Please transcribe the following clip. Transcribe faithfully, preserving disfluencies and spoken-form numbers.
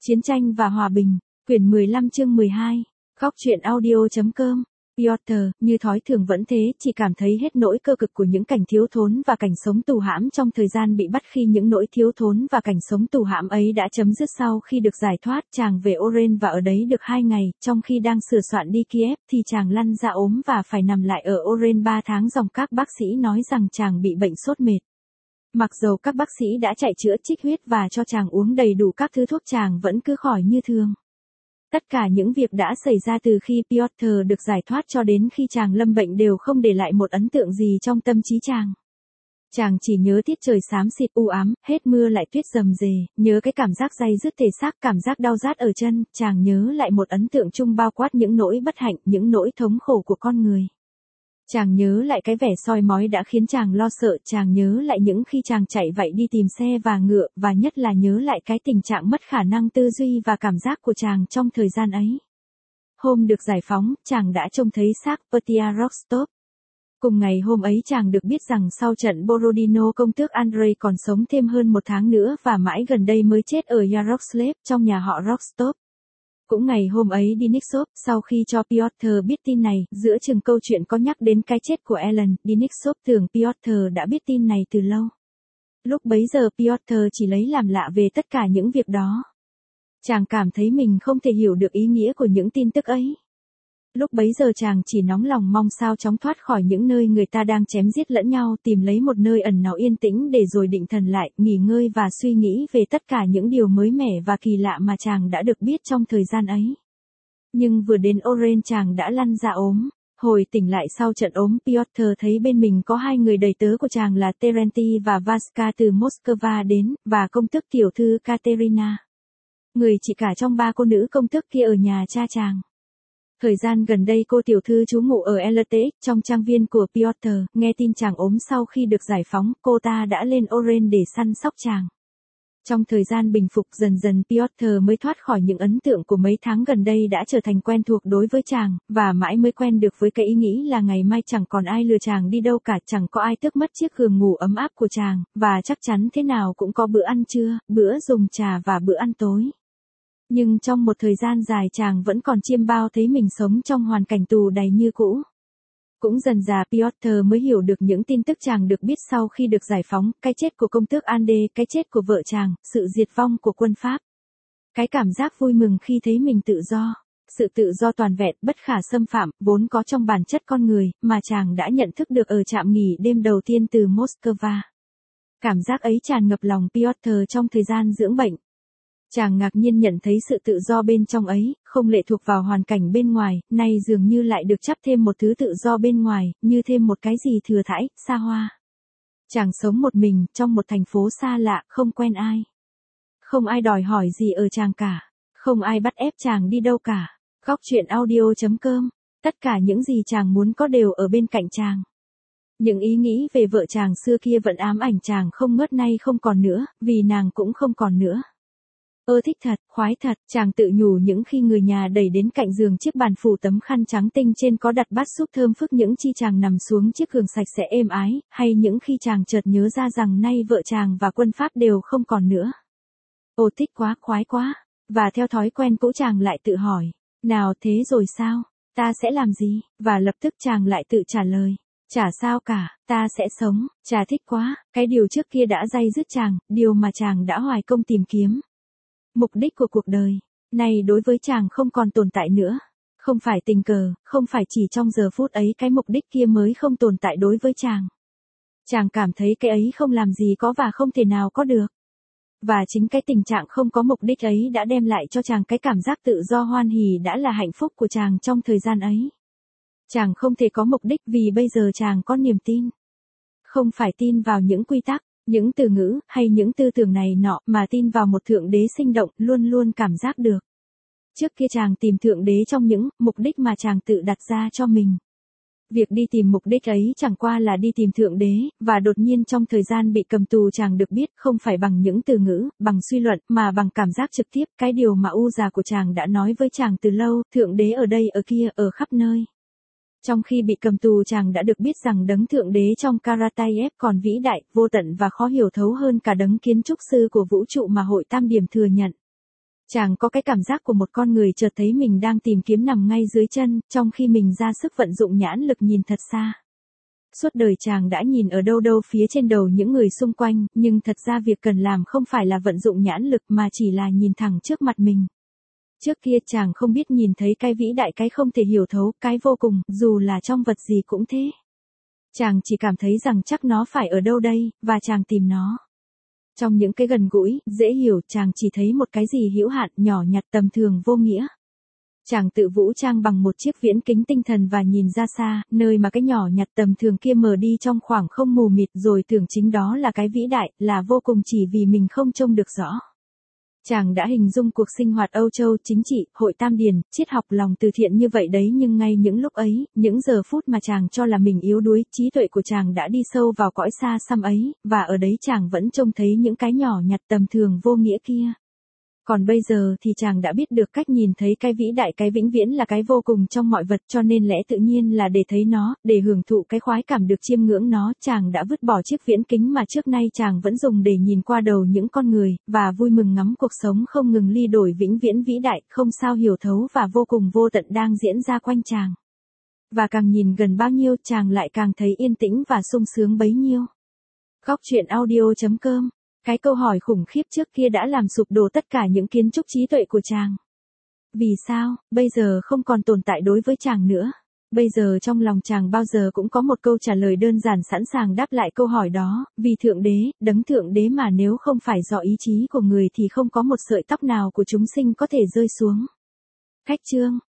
Chiến tranh và hòa bình, quyển mười lăm chương mười hai, góc truyện audio.com. Piotr, như thói thường vẫn thế, chỉ cảm thấy hết nỗi cơ cực của những cảnh thiếu thốn và cảnh sống tù hãm trong thời gian bị bắt. Khi những nỗi thiếu thốn và cảnh sống tù hãm ấy đã chấm dứt sau khi được giải thoát, chàng về Oren và ở đấy được hai ngày. Trong khi đang sửa soạn đi Kiev thì chàng lăn ra ốm và phải nằm lại ở Oren ba tháng dòng. Các bác sĩ nói rằng chàng bị bệnh sốt mệt. Mặc dầu các bác sĩ đã chạy chữa, trích huyết và cho chàng uống đầy đủ các thứ thuốc, chàng vẫn cứ khỏi như thường. Tất cả những việc đã xảy ra từ khi Piotr được giải thoát cho đến khi chàng lâm bệnh đều không để lại một ấn tượng gì trong tâm trí chàng. Chàng chỉ nhớ tiết trời xám xịt u ám, hết mưa lại tuyết rầm rề, nhớ cái cảm giác day dứt thể xác, cảm giác đau rát ở chân. Chàng nhớ lại một ấn tượng chung bao quát những nỗi bất hạnh, những nỗi thống khổ của con người. Chàng nhớ lại cái vẻ soi mói đã khiến chàng lo sợ, chàng nhớ lại những khi chàng chạy vậy đi tìm xe và ngựa, và nhất là nhớ lại cái tình trạng mất khả năng tư duy và cảm giác của chàng trong thời gian ấy. Hôm được giải phóng, chàng đã trông thấy xác Petia Rostov. Cùng ngày hôm ấy chàng được biết rằng sau trận Borodino, công tước Andrei còn sống thêm hơn một tháng nữa và mãi gần đây mới chết ở Yaroslavl, trong nhà họ Rostov. Cũng ngày hôm ấy Denisov, sau khi cho Piotr biết tin này, giữa chừng câu chuyện có nhắc đến cái chết của Ellen, Denisov tưởng Piotr đã biết tin này từ lâu. Lúc bấy giờ Piotr chỉ lấy làm lạ về tất cả những việc đó. Chàng cảm thấy mình không thể hiểu được ý nghĩa của những tin tức ấy. Lúc bấy giờ chàng chỉ nóng lòng mong sao chóng thoát khỏi những nơi người ta đang chém giết lẫn nhau, tìm lấy một nơi ẩn náu yên tĩnh để rồi định thần lại, nghỉ ngơi và suy nghĩ về tất cả những điều mới mẻ và kỳ lạ mà chàng đã được biết trong thời gian ấy. Nhưng vừa đến Oren chàng đã lăn ra ốm. Hồi tỉnh lại sau trận ốm, Piotr thấy bên mình có hai người đầy tớ của chàng là Terenti và Vaska từ Moscow đến, và công tước tiểu thư Katerina. Người chị cả trong ba cô nữ công tước kia ở nhà cha chàng. Thời gian gần đây cô tiểu thư trú ngụ ở lờ tê ích trong trang viên của Piotr. Nghe tin chàng ốm sau khi được giải phóng, cô ta đã lên Oren để săn sóc chàng. Trong thời gian bình phục dần dần, Piotr mới thoát khỏi những ấn tượng của mấy tháng gần đây đã trở thành quen thuộc đối với chàng, và mãi mới quen được với cái ý nghĩ là ngày mai chẳng còn ai lừa chàng đi đâu cả, chẳng có ai tước mất chiếc giường ngủ ấm áp của chàng, và chắc chắn thế nào cũng có bữa ăn trưa, bữa dùng trà và bữa ăn tối. Nhưng trong một thời gian dài chàng vẫn còn chiêm bao thấy mình sống trong hoàn cảnh tù đầy như cũ. Cũng dần dà Piotr mới hiểu được những tin tức chàng được biết sau khi được giải phóng, cái chết của công tước Ande, cái chết của vợ chàng, sự diệt vong của quân Pháp. Cái cảm giác vui mừng khi thấy mình tự do, sự tự do toàn vẹn, bất khả xâm phạm, vốn có trong bản chất con người, mà chàng đã nhận thức được ở trạm nghỉ đêm đầu tiên từ Moscow. Cảm giác ấy tràn ngập lòng Piotr trong thời gian dưỡng bệnh. Chàng ngạc nhiên nhận thấy sự tự do bên trong ấy, không lệ thuộc vào hoàn cảnh bên ngoài, nay dường như lại được chắp thêm một thứ tự do bên ngoài, như thêm một cái gì thừa thãi, xa hoa. Chàng sống một mình, trong một thành phố xa lạ, không quen ai. Không ai đòi hỏi gì ở chàng cả. Không ai bắt ép chàng đi đâu cả. Góc truyện audio.com. Tất cả những gì chàng muốn có đều ở bên cạnh chàng. Những ý nghĩ về vợ chàng xưa kia vẫn ám ảnh chàng không ngớt, nay không còn nữa, vì nàng cũng không còn nữa. Ơ thích thật, khoái thật, chàng tự nhủ những khi người nhà đẩy đến cạnh giường chiếc bàn phủ tấm khăn trắng tinh trên có đặt bát súp thơm phức, những chi chàng nằm xuống chiếc giường sạch sẽ êm ái, hay những khi chàng chợt nhớ ra rằng nay vợ chàng và quân Pháp đều không còn nữa. Ô thích quá, khoái quá, và theo thói quen cũ chàng lại tự hỏi, nào thế rồi sao, ta sẽ làm gì, và lập tức chàng lại tự trả lời. Chả sao cả, ta sẽ sống, chả thích quá, cái điều trước kia đã day dứt chàng, điều mà chàng đã hoài công tìm kiếm. Mục đích của cuộc đời, này đối với chàng không còn tồn tại nữa. Không phải tình cờ, không phải chỉ trong giờ phút ấy cái mục đích kia mới không tồn tại đối với chàng. Chàng cảm thấy cái ấy không làm gì có và không thể nào có được. Và chính cái tình trạng không có mục đích ấy đã đem lại cho chàng cái cảm giác tự do hoan hỉ đã là hạnh phúc của chàng trong thời gian ấy. Chàng không thể có mục đích vì bây giờ chàng có niềm tin. Không phải tin vào những quy tắc, những từ ngữ, hay những tư tưởng này nọ, mà tin vào một thượng đế sinh động, luôn luôn cảm giác được. Trước kia chàng tìm thượng đế trong những mục đích mà chàng tự đặt ra cho mình. Việc đi tìm mục đích ấy chẳng qua là đi tìm thượng đế, và đột nhiên trong thời gian bị cầm tù chàng được biết không phải bằng những từ ngữ, bằng suy luận, mà bằng cảm giác trực tiếp, cái điều mà u già của chàng đã nói với chàng từ lâu, thượng đế ở đây ở kia, ở khắp nơi. Trong khi bị cầm tù chàng đã được biết rằng đấng thượng đế trong Karatayev còn vĩ đại, vô tận và khó hiểu thấu hơn cả đấng kiến trúc sư của vũ trụ mà hội Tam Điểm thừa nhận. Chàng có cái cảm giác của một con người chợt thấy mình đang tìm kiếm nằm ngay dưới chân, trong khi mình ra sức vận dụng nhãn lực nhìn thật xa. Suốt đời chàng đã nhìn ở đâu đâu phía trên đầu những người xung quanh, nhưng thật ra việc cần làm không phải là vận dụng nhãn lực mà chỉ là nhìn thẳng trước mặt mình. Trước kia chàng không biết nhìn thấy cái vĩ đại, cái không thể hiểu thấu, cái vô cùng, dù là trong vật gì cũng thế. Chàng chỉ cảm thấy rằng chắc nó phải ở đâu đây, và chàng tìm nó. Trong những cái gần gũi, dễ hiểu, chàng chỉ thấy một cái gì hữu hạn, nhỏ nhặt, tầm thường, vô nghĩa. Chàng tự vũ trang bằng một chiếc viễn kính tinh thần và nhìn ra xa, nơi mà cái nhỏ nhặt tầm thường kia mờ đi trong khoảng không mù mịt, rồi tưởng chính đó là cái vĩ đại, là vô cùng chỉ vì mình không trông được rõ. Chàng đã hình dung cuộc sinh hoạt Âu Châu, chính trị, hội tam điền, triết học, lòng từ thiện như vậy đấy, nhưng ngay những lúc ấy, những giờ phút mà chàng cho là mình yếu đuối, trí tuệ của chàng đã đi sâu vào cõi xa xăm ấy, và ở đấy chàng vẫn trông thấy những cái nhỏ nhặt tầm thường vô nghĩa kia. Còn bây giờ thì chàng đã biết được cách nhìn thấy cái vĩ đại, cái vĩnh viễn là cái vô cùng trong mọi vật, cho nên lẽ tự nhiên là để thấy nó, để hưởng thụ cái khoái cảm được chiêm ngưỡng nó, chàng đã vứt bỏ chiếc viễn kính mà trước nay chàng vẫn dùng để nhìn qua đầu những con người, và vui mừng ngắm cuộc sống không ngừng ly đổi vĩnh viễn vĩ đại, không sao hiểu thấu và vô cùng vô tận đang diễn ra quanh chàng. Và càng nhìn gần bao nhiêu chàng lại càng thấy yên tĩnh và sung sướng bấy nhiêu. Góc truyện audio chấm com. Cái câu hỏi khủng khiếp trước kia đã làm sụp đổ tất cả những kiến trúc trí tuệ của chàng. Vì sao, bây giờ không còn tồn tại đối với chàng nữa? Bây giờ trong lòng chàng bao giờ cũng có một câu trả lời đơn giản sẵn sàng đáp lại câu hỏi đó, vì Thượng Đế, đấng Thượng Đế mà nếu không phải do ý chí của người thì không có một sợi tóc nào của chúng sinh có thể rơi xuống. Khách chương.